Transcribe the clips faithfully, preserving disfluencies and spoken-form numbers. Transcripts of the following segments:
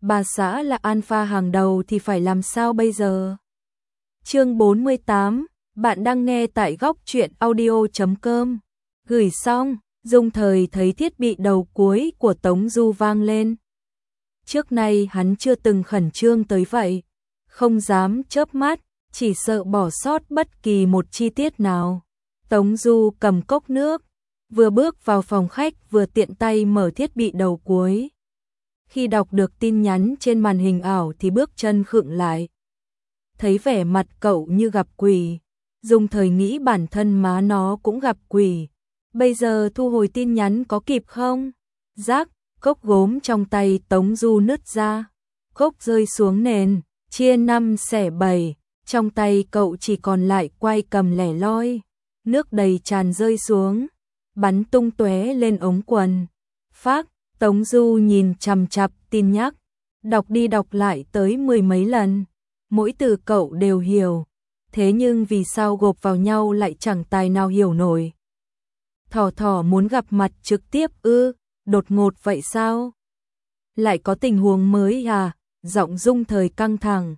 bà xã là alpha hàng đầu thì phải làm sao bây giờ? Chương bốn mươi tám, bạn đang nghe tại góc truyện audio chấm com. Gửi xong, Dung Thời thấy thiết bị đầu cuối của Tống Du vang lên. Trước nay hắn chưa từng khẩn trương tới vậy, không dám chớp mắt, chỉ sợ bỏ sót bất kỳ một chi tiết nào. Tống Du cầm cốc nước, vừa bước vào phòng khách vừa tiện tay mở thiết bị đầu cuối. Khi đọc được tin nhắn trên màn hình ảo thì bước chân khựng lại. Thấy vẻ mặt cậu như gặp quỷ, Dung Thời nghĩ bản thân má nó cũng gặp quỷ. Bây giờ thu hồi tin nhắn có kịp không? Rác, cốc gốm trong tay Tống Du nứt ra, cốc rơi xuống nền, chia năm xẻ bảy, trong tay cậu chỉ còn lại quay cầm lẻ loi, nước đầy tràn rơi xuống, bắn tung tóe lên ống quần. Phác, Tống Du nhìn chằm chằm tin nhắc, đọc đi đọc lại tới mười mấy lần, mỗi từ cậu đều hiểu, thế nhưng vì sao gộp vào nhau lại chẳng tài nào hiểu nổi. Thỏ thỏ muốn gặp mặt trực tiếp ư, đột ngột vậy sao? Lại có tình huống mới à? Giọng Dung Thời căng thẳng.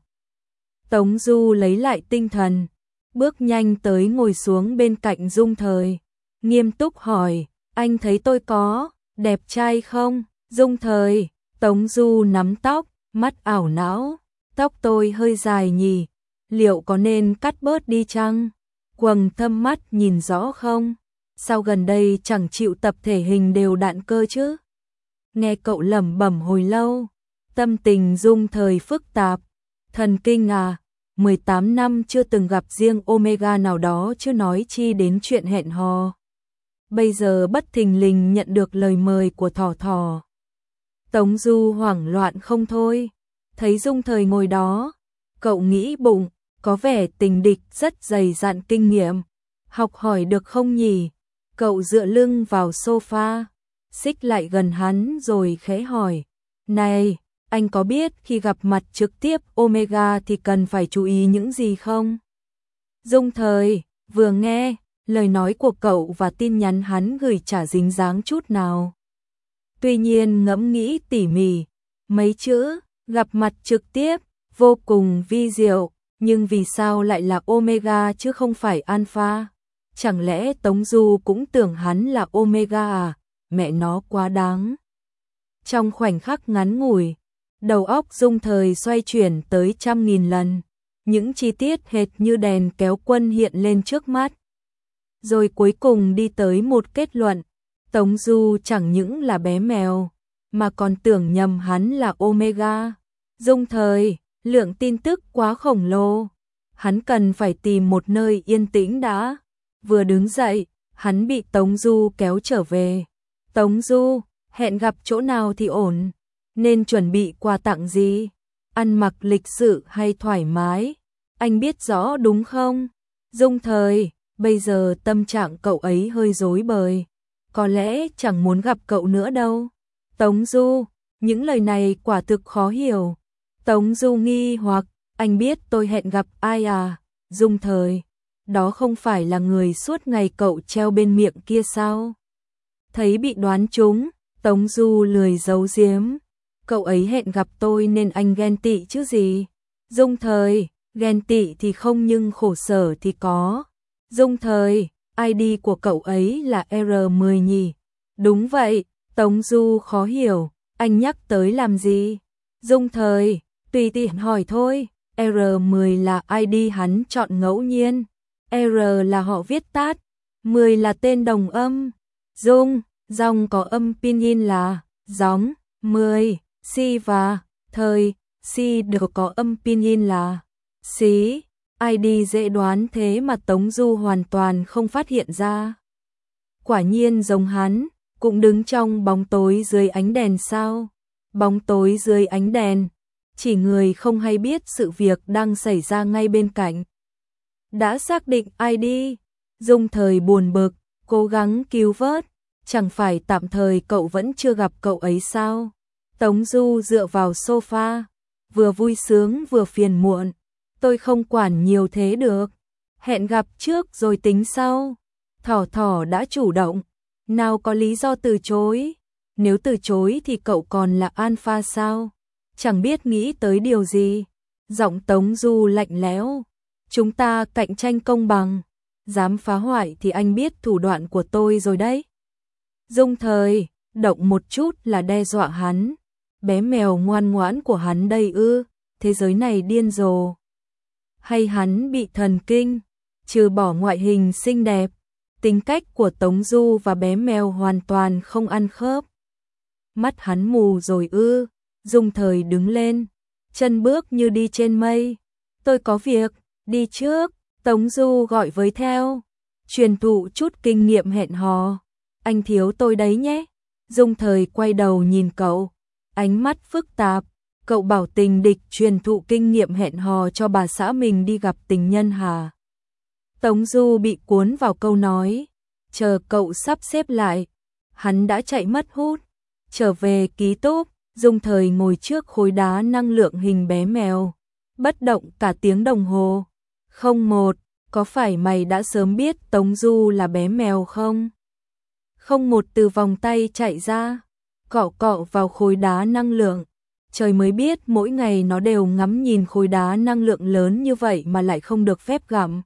Tống Du lấy lại tinh thần, bước nhanh tới ngồi xuống bên cạnh Dung Thời, nghiêm túc hỏi, anh thấy tôi có đẹp trai không? Dung Thời, Tống Du nắm tóc, mắt ảo não, tóc tôi hơi dài nhỉ, liệu có nên cắt bớt đi chăng? Quầng thâm mắt nhìn rõ không? Sao gần đây chẳng chịu tập thể hình đều đặn cơ chứ? Nghe cậu lẩm bẩm hồi lâu, tâm tình Dung Thời phức tạp. Thần kinh à, mười tám năm chưa từng gặp riêng Omega nào đó chứ nói chi đến chuyện hẹn hò. Bây giờ bất thình lình nhận được lời mời của Thỏ Thỏ. Tống Du hoảng loạn không thôi, thấy Dung Thời ngồi đó, cậu nghĩ bụng, có vẻ tình địch rất dày dặn kinh nghiệm, học hỏi được không nhỉ? Cậu dựa lưng vào sofa, xích lại gần hắn rồi khẽ hỏi, này, anh có biết khi gặp mặt trực tiếp Omega thì cần phải chú ý những gì không? Dung Thời, vừa nghe, lời nói của cậu và tin nhắn hắn gửi chả dính dáng chút nào. Tuy nhiên ngẫm nghĩ tỉ mỉ, mấy chữ, gặp mặt trực tiếp, vô cùng vi diệu, nhưng vì sao lại là Omega chứ không phải Alpha? Chẳng lẽ Tống Du cũng tưởng hắn là Omega à? Mẹ nó quá đáng. Trong khoảnh khắc ngắn ngủi, đầu óc Dung Thời xoay chuyển tới trăm nghìn lần, những chi tiết hệt như đèn kéo quân hiện lên trước mắt. Rồi cuối cùng đi tới một kết luận, Tống Du chẳng những là bé mèo, mà còn tưởng nhầm hắn là Omega. Dung Thời, lượng tin tức quá khổng lồ, hắn cần phải tìm một nơi yên tĩnh đã. Vừa đứng dậy, hắn bị Tống Du kéo trở về. Tống Du, hẹn gặp chỗ nào thì ổn? Nên chuẩn bị quà tặng gì? Ăn mặc lịch sự hay thoải mái? Anh biết rõ đúng không? Dung Thời, bây giờ tâm trạng cậu ấy hơi rối bời, có lẽ chẳng muốn gặp cậu nữa đâu. Tống Du, những lời này quả thực khó hiểu. Tống Du nghi hoặc, anh biết tôi hẹn gặp ai à? Dung Thời, đó không phải là người suốt ngày cậu treo bên miệng kia sao? Thấy bị đoán trúng, Tống Du lười giấu giếm. Cậu ấy hẹn gặp tôi nên anh ghen tị chứ gì? Dung Thời, ghen tị thì không nhưng khổ sở thì có. Dung Thời, i đê của cậu ấy là R mười nhỉ? Đúng vậy, Tống Du khó hiểu, anh nhắc tới làm gì? Dung Thời, tùy tiện hỏi thôi, R mười là i đê hắn chọn ngẫu nhiên. R là họ viết tắt, mười là tên đồng âm. Dung, dòng có âm pinyin là gióng, mười, si và thời, si được có âm pinyin là xí. i đê dễ đoán thế mà Tống Du hoàn toàn không phát hiện ra. Quả nhiên giống hắn, cũng đứng trong bóng tối dưới ánh đèn sao? Bóng tối dưới ánh đèn, chỉ người không hay biết sự việc đang xảy ra ngay bên cạnh. Đã xác định i đê, Dung Thời buồn bực, cố gắng cứu vớt, chẳng phải tạm thời cậu vẫn chưa gặp cậu ấy sao? Tống Du dựa vào sofa, vừa vui sướng vừa phiền muộn, tôi không quản nhiều thế được, hẹn gặp trước rồi tính sau. Thỏ Thỏ đã chủ động, nào có lý do từ chối, nếu từ chối thì cậu còn là alpha sao? chẳng biết nghĩ tới điều gì. Giọng Tống Du lạnh lẽo, chúng ta cạnh tranh công bằng, dám phá hoại thì anh biết thủ đoạn của tôi rồi đấy. Dung Thời, động một chút là đe dọa hắn. Bé mèo ngoan ngoãn của hắn đây ư, thế giới này điên rồ. Hay hắn bị thần kinh, trừ bỏ ngoại hình xinh đẹp, tính cách của Tống Du và bé mèo hoàn toàn không ăn khớp. Mắt hắn mù rồi ư? Dung Thời đứng lên, chân bước như đi trên mây. Tôi có việc, đi trước. Tống Du gọi với theo, truyền thụ chút kinh nghiệm hẹn hò. Anh thiếu tôi đấy nhé. Dung Thời quay đầu nhìn cậu, ánh mắt phức tạp. Cậu bảo tình địch truyền thụ kinh nghiệm hẹn hò cho bà xã mình đi gặp tình nhân hả? Tống Du bị cuốn vào câu nói, chờ cậu sắp xếp lại, hắn đã chạy mất hút. Trở về ký túc, Dung Thời ngồi trước khối đá năng lượng hình bé mèo, bất động cả tiếng đồng hồ. Không một, có phải mày đã sớm biết Tống Du là bé mèo không? Không một từ vòng tay chạy ra, cọ cọ vào khối đá năng lượng. Trời mới biết mỗi ngày nó đều ngắm nhìn khối đá năng lượng lớn như vậy mà lại không được phép gặm.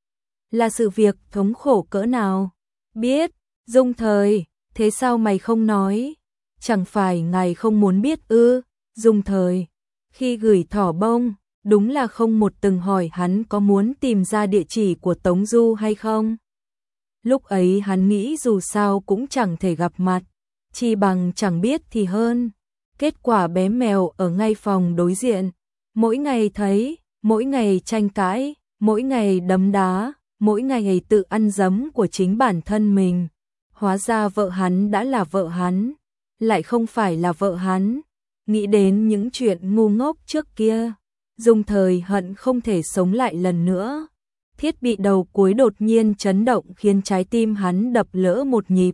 Là sự việc thống khổ cỡ nào? Biết, Dung Thời, thế sao mày không nói? Chẳng phải ngài không muốn biết ư? Dung Thời, khi gửi thỏ bông, đúng là không một từng hỏi hắn có muốn tìm ra địa chỉ của Tống Du hay không. Lúc ấy hắn nghĩ dù sao cũng chẳng thể gặp mặt, chi bằng chẳng biết thì hơn. Kết quả bé mèo ở ngay phòng đối diện, mỗi ngày thấy, mỗi ngày tranh cãi, mỗi ngày đấm đá, mỗi ngày tự ăn dấm của chính bản thân mình. Hóa ra vợ hắn đã là vợ hắn, lại không phải là vợ hắn. Nghĩ đến những chuyện ngu ngốc trước kia, Dung Thời hận không thể sống lại lần nữa. Thiết bị đầu cuối đột nhiên chấn động khiến trái tim hắn đập lỡ một nhịp.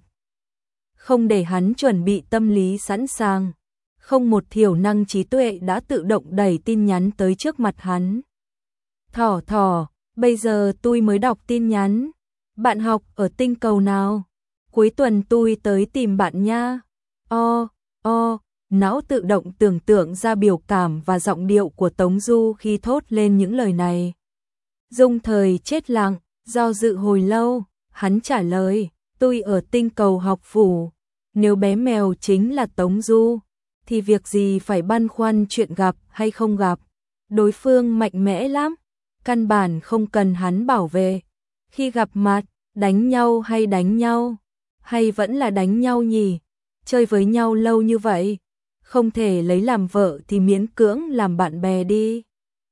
Không để hắn chuẩn bị tâm lý sẵn sàng, không một thiểu năng trí tuệ đã tự động đẩy tin nhắn tới trước mặt hắn. Thỏ thỏ, bây giờ tôi mới đọc tin nhắn. Bạn học ở tinh cầu nào? Cuối tuần tôi tới tìm bạn nha. O, o, não tự động tưởng tượng ra biểu cảm và giọng điệu của Tống Du khi thốt lên những lời này. Dung Thời chết lặng, do dự hồi lâu, hắn trả lời, tôi ở tinh cầu học phủ. Nếu bé mèo chính là Tống Du, thì việc gì phải băn khoăn chuyện gặp hay không gặp. Đối phương mạnh mẽ lắm, căn bản không cần hắn bảo vệ. Khi gặp mặt, đánh nhau hay đánh nhau, hay vẫn là đánh nhau nhỉ? Chơi với nhau lâu như vậy, không thể lấy làm vợ thì miễn cưỡng làm bạn bè đi.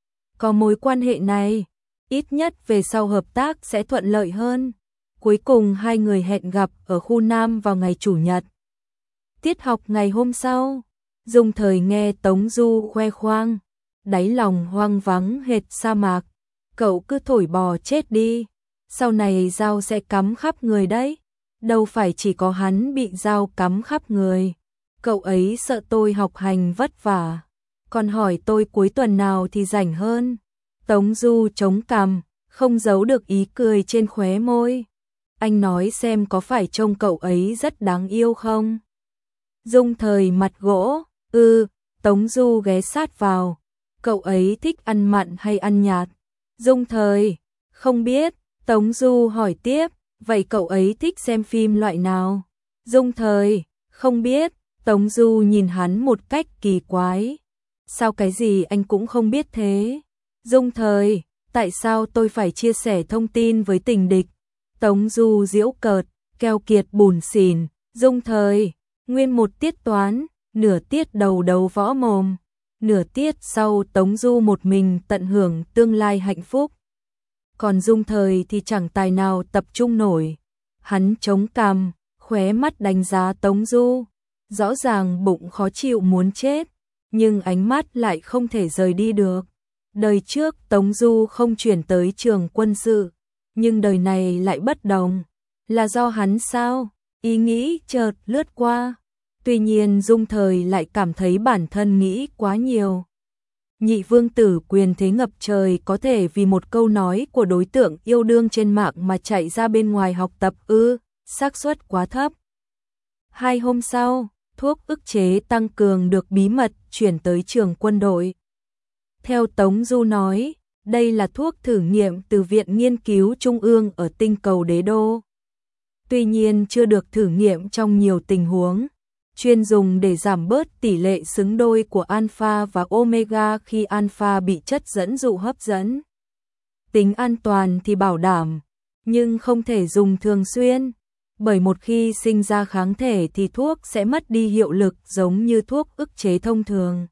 Có mối quan hệ này, ít nhất về sau hợp tác sẽ thuận lợi hơn. Cuối cùng hai người hẹn gặp ở khu Nam vào ngày Chủ nhật. Tiết học ngày hôm sau, Dung Thời nghe Tống Du khoe khoang, đáy lòng hoang vắng hệt sa mạc. Cậu cứ thổi bò chết đi, sau này dao sẽ cắm khắp người đấy. Đâu phải chỉ có hắn bị dao cắm khắp người. Cậu ấy sợ tôi học hành vất vả, còn hỏi tôi cuối tuần nào thì rảnh hơn. Tống Du chống cằm, không giấu được ý cười trên khóe môi. Anh nói xem có phải trông cậu ấy rất đáng yêu không? Dung Thời mặt gỗ, ư, ừ, Tống Du ghé sát vào. Cậu ấy thích ăn mặn hay ăn nhạt? Dung Thời, không biết. Tống Du hỏi tiếp, vậy cậu ấy thích xem phim loại nào? Dung Thời, không biết. Tống Du nhìn hắn một cách kỳ quái. Sao cái gì anh cũng không biết thế? Dung Thời, tại sao tôi phải chia sẻ thông tin với tình địch? Tống Du giễu cợt, keo kiệt bủn xỉn. Dung Thời, nguyên một tiết toán, nửa tiết đầu đầu võ mồm, nửa tiết sau Tống Du một mình tận hưởng tương lai hạnh phúc. Còn Dung Thời thì chẳng tài nào tập trung nổi. Hắn chống cằm, khóe mắt đánh giá Tống Du. Rõ ràng bụng khó chịu muốn chết, nhưng ánh mắt lại không thể rời đi được. Đời trước Tống Du không chuyển tới trường quân sự, nhưng đời này lại bất đồng. Là do hắn sao? Ý nghĩ chợt lướt qua. Tuy nhiên Dung Thời lại cảm thấy bản thân nghĩ quá nhiều. Nhị vương tử quyền thế ngập trời có thể vì một câu nói của đối tượng yêu đương trên mạng mà chạy ra bên ngoài học tập ư? Xác suất quá thấp. Hai hôm sau, thuốc ức chế tăng cường được bí mật chuyển tới trường quân đội. Theo Tống Du nói, đây là thuốc thử nghiệm từ Viện Nghiên cứu Trung ương ở tinh cầu Đế Đô. Tuy nhiên chưa được thử nghiệm trong nhiều tình huống, chuyên dùng để giảm bớt tỷ lệ xứng đôi của alpha và omega khi alpha bị chất dẫn dụ hấp dẫn. Tính an toàn thì bảo đảm, nhưng không thể dùng thường xuyên, bởi một khi sinh ra kháng thể thì thuốc sẽ mất đi hiệu lực giống như thuốc ức chế thông thường.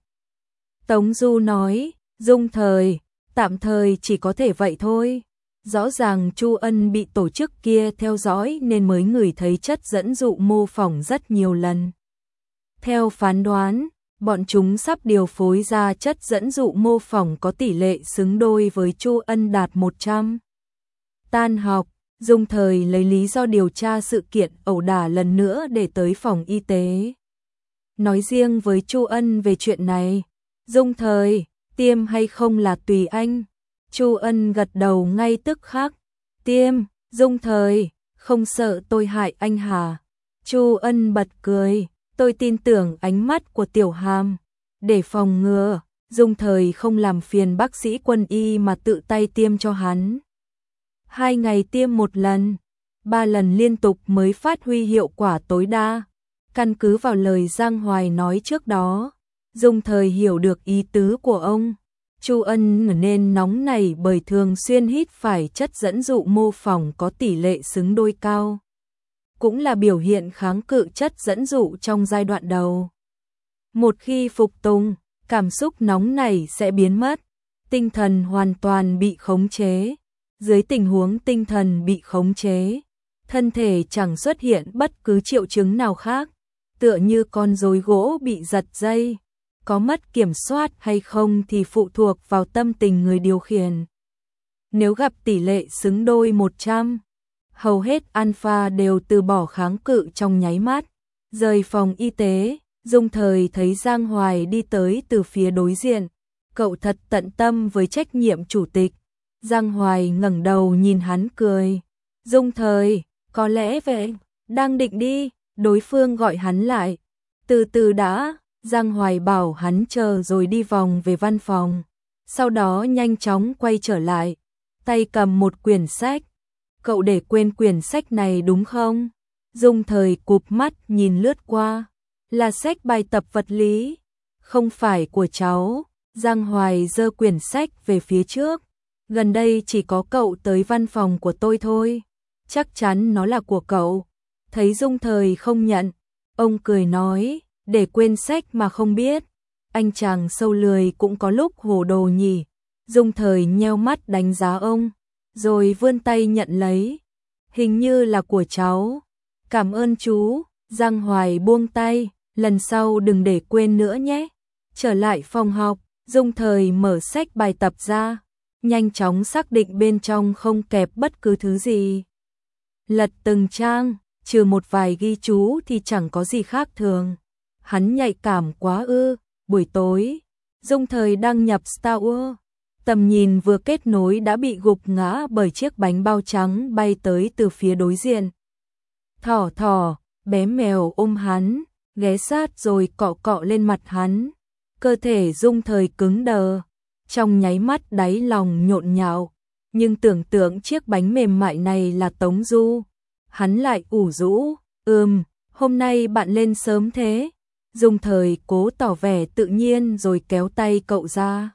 Tống Du nói, Dung Thời, tạm thời chỉ có thể vậy thôi. Rõ ràng Chu Ân bị tổ chức kia theo dõi nên mới ngửi thấy chất dẫn dụ mô phỏng rất nhiều lần. Theo phán đoán, bọn chúng sắp điều phối ra chất dẫn dụ mô phỏng có tỷ lệ xứng đôi với Chu Ân đạt một trăm. Tan học, Dung Thời lấy lý do điều tra sự kiện ẩu đả lần nữa để tới phòng y tế. Nói riêng với Chu Ân về chuyện này, Dung Thời, tiêm hay không là tùy anh. Chu Ân gật đầu ngay tức khắc. Tiêm, Dung Thời, không sợ tôi hại anh hả? Chu Ân bật cười, tôi tin tưởng ánh mắt của Tiểu Hàm. Để phòng ngừa, Dung Thời không làm phiền bác sĩ quân y mà tự tay tiêm cho hắn. Hai ngày tiêm một lần, ba lần liên tục mới phát huy hiệu quả tối đa. Căn cứ vào lời Giang Hoài nói trước đó, Dung Thời hiểu được ý tứ của ông. Chu Ân nên nóng nảy bởi thường xuyên hít phải chất dẫn dụ mô phỏng có tỷ lệ xứng đôi cao. Cũng là biểu hiện kháng cự chất dẫn dụ trong giai đoạn đầu. Một khi phục tùng, cảm xúc nóng nảy sẽ biến mất, tinh thần hoàn toàn bị khống chế. Dưới tình huống tinh thần bị khống chế, thân thể chẳng xuất hiện bất cứ triệu chứng nào khác, tựa như con rối gỗ bị giật dây. Có mất kiểm soát hay không thì phụ thuộc vào tâm tình người điều khiển. Nếu gặp tỷ lệ xứng đôi một trăm, hầu hết alpha đều từ bỏ kháng cự trong nháy mắt. Rời phòng y tế, Dung Thời thấy Giang Hoài đi tới từ phía đối diện. Cậu thật tận tâm với trách nhiệm chủ tịch. Giang Hoài ngẩng đầu nhìn hắn cười. Dung Thời, có lẽ vậy, đang định đi, đối phương gọi hắn lại. Từ từ đã. Giang Hoài bảo hắn chờ rồi đi vòng về văn phòng, sau đó nhanh chóng quay trở lại, tay cầm một quyển sách. Cậu để quên quyển sách này đúng không? Dung Thời cụp mắt nhìn lướt qua, là sách bài tập vật lý, không phải của cháu. Giang Hoài giơ quyển sách về phía trước, gần đây chỉ có cậu tới văn phòng của tôi thôi, chắc chắn nó là của cậu. Thấy Dung Thời không nhận, ông cười nói, để quên sách mà không biết, anh chàng sâu lười cũng có lúc hồ đồ nhỉ. Dung Thời nheo mắt đánh giá ông, rồi vươn tay nhận lấy. Hình như là của cháu. Cảm ơn chú. Giang Hoài buông tay, lần sau đừng để quên nữa nhé. Trở lại phòng học, Dung Thời mở sách bài tập ra, nhanh chóng xác định bên trong không kẹp bất cứ thứ gì. Lật từng trang, trừ một vài ghi chú thì chẳng có gì khác thường. Hắn nhạy cảm quá ư. Buổi tối, Dung Thời đăng nhập Star Wars, tầm nhìn vừa kết nối đã bị gục ngã bởi chiếc bánh bao trắng bay tới từ phía đối diện. Thỏ thỏ, bé mèo ôm hắn, ghé sát rồi cọ cọ lên mặt hắn. Cơ thể Dung Thời cứng đờ, trong nháy mắt đáy lòng nhộn nhạo, nhưng tưởng tượng chiếc bánh mềm mại này là Tống Du, hắn lại ủ rũ. Ừm, hôm nay bạn lên sớm thế. Dung Thời cố tỏ vẻ tự nhiên rồi kéo tay cậu ra.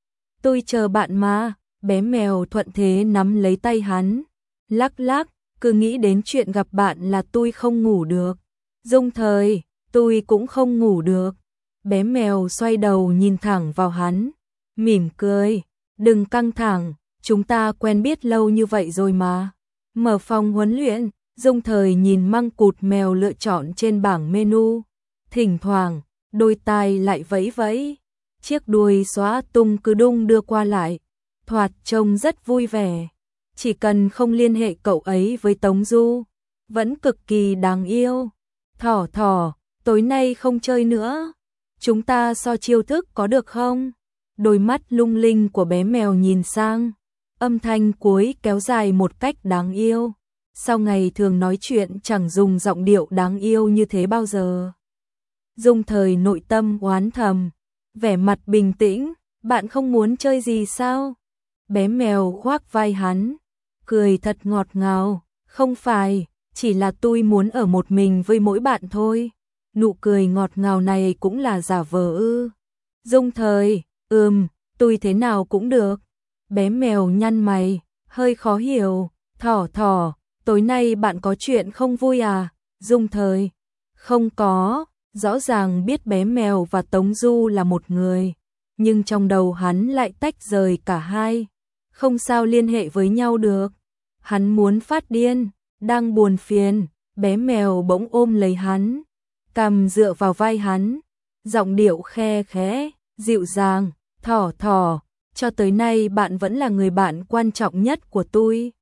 Tôi chờ bạn mà. Bé mèo thuận thế nắm lấy tay hắn, lắc lắc, cứ nghĩ đến chuyện gặp bạn là tôi không ngủ được. Dung Thời, tôi cũng không ngủ được. Bé mèo xoay đầu nhìn thẳng vào hắn, mỉm cười, đừng căng thẳng, chúng ta quen biết lâu như vậy rồi mà. Mở phòng huấn luyện, Dung Thời nhìn măng cụt mèo lựa chọn trên bảng menu. Thỉnh thoảng, đôi tai lại vẫy vẫy, chiếc đuôi xóa tung cứ đung đưa qua lại, thoạt trông rất vui vẻ. Chỉ cần không liên hệ cậu ấy với Tống Du, vẫn cực kỳ đáng yêu. Thỏ thỏ, tối nay không chơi nữa, chúng ta so chiêu thức có được không? Đôi mắt lung linh của bé mèo nhìn sang, âm thanh cuối kéo dài một cách đáng yêu. Sau ngày thường nói chuyện chẳng dùng giọng điệu đáng yêu như thế bao giờ. Dung Thời nội tâm oán thầm, vẻ mặt bình tĩnh, bạn không muốn chơi gì sao? Bé mèo khoác vai hắn, cười thật ngọt ngào, không phải, chỉ là tôi muốn ở một mình với mỗi bạn thôi. Nụ cười ngọt ngào này cũng là giả vờ ư? Dung Thời, ừm, tôi thế nào cũng được. Bé mèo nhăn mày, hơi khó hiểu, thỏ thỏ, tối nay bạn có chuyện không vui à? Dung Thời, không có, rõ ràng biết bé mèo và Tống Du là một người, nhưng trong đầu hắn lại tách rời cả hai, không sao liên hệ với nhau được. Hắn muốn phát điên, đang buồn phiền, bé mèo bỗng ôm lấy hắn, cằm dựa vào vai hắn, giọng điệu khe khẽ, dịu dàng, thỏ thỏ, cho tới nay bạn vẫn là người bạn quan trọng nhất của tôi.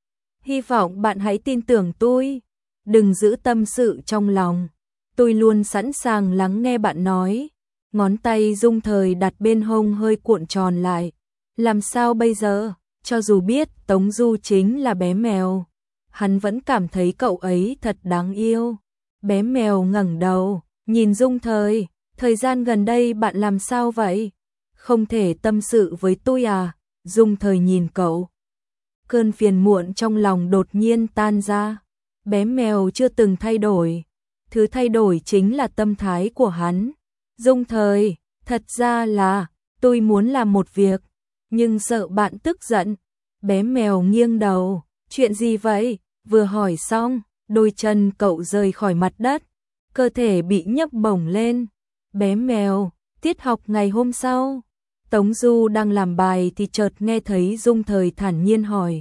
Hy vọng bạn hãy tin tưởng tôi, đừng giữ tâm sự trong lòng. Tôi luôn sẵn sàng lắng nghe bạn nói. Ngón tay Dung Thời đặt bên hông hơi cuộn tròn lại. Làm sao bây giờ? Cho dù biết Tống Du chính là bé mèo, hắn vẫn cảm thấy cậu ấy thật đáng yêu. Bé mèo ngẩng đầu, nhìn Dung Thời, thời gian gần đây bạn làm sao vậy? Không thể tâm sự với tôi à? Dung Thời nhìn cậu. Cơn phiền muộn trong lòng đột nhiên tan ra. Bé mèo chưa từng thay đổi. Thứ thay đổi chính là tâm thái của hắn. Dung Thời, thật ra là, tôi muốn làm một việc, nhưng sợ bạn tức giận. Bé mèo nghiêng đầu, chuyện gì vậy? Vừa hỏi xong, đôi chân cậu rời khỏi mặt đất, cơ thể bị nhấc bổng lên. Bé mèo, tiết học ngày hôm sau, Tống Du đang làm bài thì chợt nghe thấy Dung Thời thản nhiên hỏi.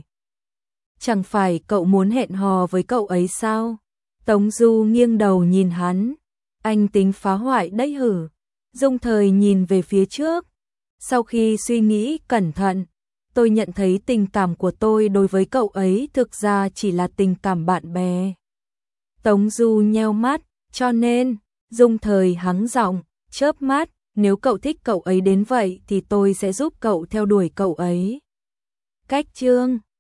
Chẳng phải cậu muốn hẹn hò với cậu ấy sao? Tống Du nghiêng đầu nhìn hắn, anh tính phá hoại đấy hử? Dung Thời nhìn về phía trước, sau khi suy nghĩ cẩn thận, tôi nhận thấy tình cảm của tôi đối với cậu ấy thực ra chỉ là tình cảm bạn bè. Tống Du nheo mắt, cho nên, Dung Thời hắng giọng, chớp mắt, nếu cậu thích cậu ấy đến vậy thì tôi sẽ giúp cậu theo đuổi cậu ấy. Cách chương